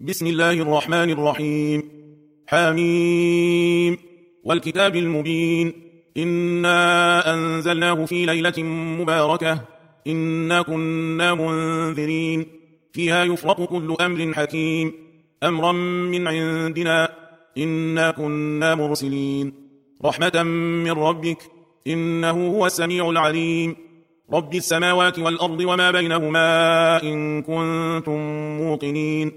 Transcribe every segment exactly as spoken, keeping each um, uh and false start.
بسم الله الرحمن الرحيم. حميم والكتاب المبين. إنا أنزلناه في ليلة مباركة إنا كنا منذرين فيها يفرق كل أمر حكيم أمرا من عندنا إنا كنا مرسلين رحمة من ربك إنه هو السميع العليم. رب السماوات والأرض وما بينهما إن كنتم موقنين.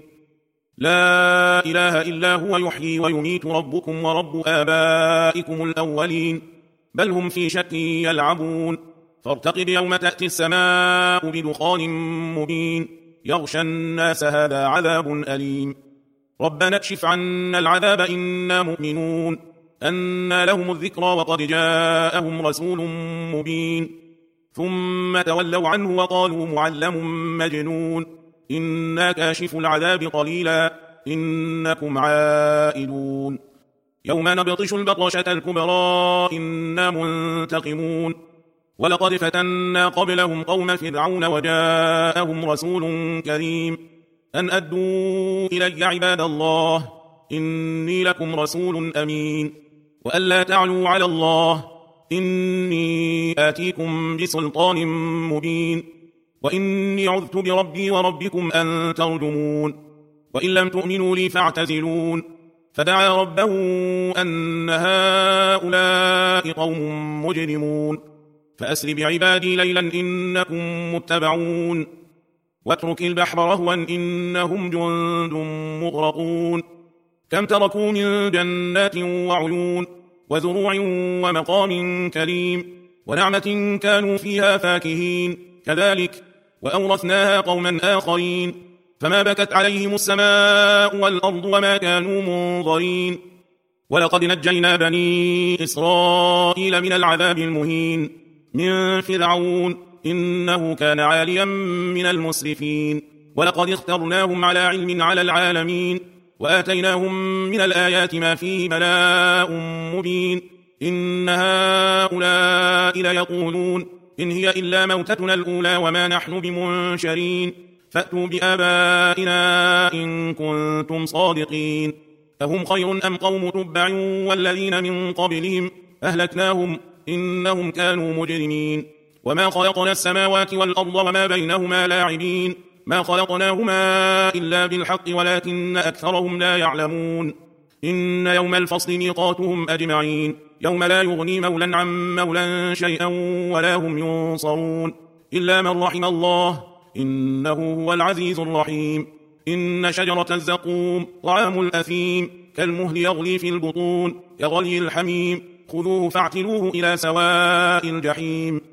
لا إله إلا هو يحيي ويميت ربكم ورب آبائكم الأولين بل هم في شك يلعبون. فارتقب يوم تأتي السماء بدخان مبين يغشى الناس هذا عذاب أليم. ربنا اكشف عنا العذاب إنا مؤمنون أنى لهم الذكرى وقد جاءهم رسول مبين. ثم تولوا عنه وقالوا معلم مجنون إنا كاشف العذاب قليلا إنكم عائدون. يوم نبطش البطشة الكبرى إنا منتقمون. ولقد فتنا قبلهم قوم فرعون وجاءهم رسول كريم أن أدوا إلي عباد الله إني لكم رسول أمين وأن لا تعلوا على الله إني آتيكم بسلطان مبين وإني عذت بربي وربكم أن ترجمون وإن لم تؤمنوا لي فاعتزلون. فدعا ربه أن هؤلاء قوم مجرمون فأسر بعبادي ليلا إنكم متبعون واترك البحر رهوا إنهم جند مغرقون. كم تركوا من جنات وعيون وزروع ومقام كريم ونعمة كانوا فيها فاكهين كذلك وأورثناها قوما آخرين فما بكت عليهم السماء والأرض وما كانوا منظرين. ولقد نجينا بني إسرائيل من العذاب المهين من فرعون إنه كان عاليا من المسرفين. ولقد اخترناهم على علم على العالمين وآتيناهم من الآيات ما فيه بلاء مبين. إن هؤلاء ليقولون إن هي إلا موتتنا الأولى وما نحن بمنشرين فأتوا بآبائنا إن كنتم صادقين. فهم خير أم قوم تبع والذين من قبلهم أهلكناهم إنهم كانوا مجرمين. وما خلقنا السماوات والأرض وما بينهما لاعبين ما خلقناهما إلا بالحق ولكن أكثرهم لا يعلمون. إن يوم الفصل ميقاتهم أجمعين يوم لا يغني مولا عن مولا شيئا ولا هم ينصرون إلا من رحم الله إنه هو العزيز الرحيم. إن شجرة الزقوم طعام الأثيم كالمهل يغلي في البطون كغلي الحميم خذوه فاعتلوه إلى سواء الجحيم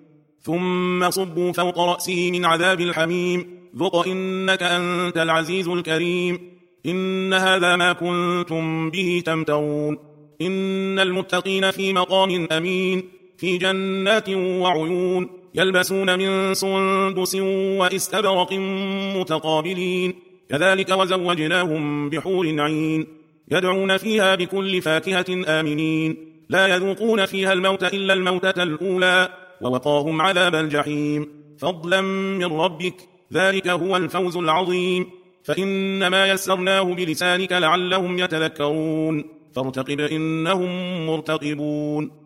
ثم صبوا فوق رأسه من عذاب الحميم ذق إنك أنت العزيز الكريم. إن هذا ما كنتم به تمترون. إن المتقين في مقام أمين في جنات وعيون يلبسون من سندس واستبرق متقابلين كذلك وزوجناهم بحور عين يدعون فيها بكل فاكهة آمنين لا يذوقون فيها الموت إلا الموتة الأولى ووقاهم عذاب الجحيم فضلا من ربك ذلك هو الفوز العظيم. فإنما يسرناه بلسانك لعلهم يتذكرون فارتقب إنهم مرتقبون.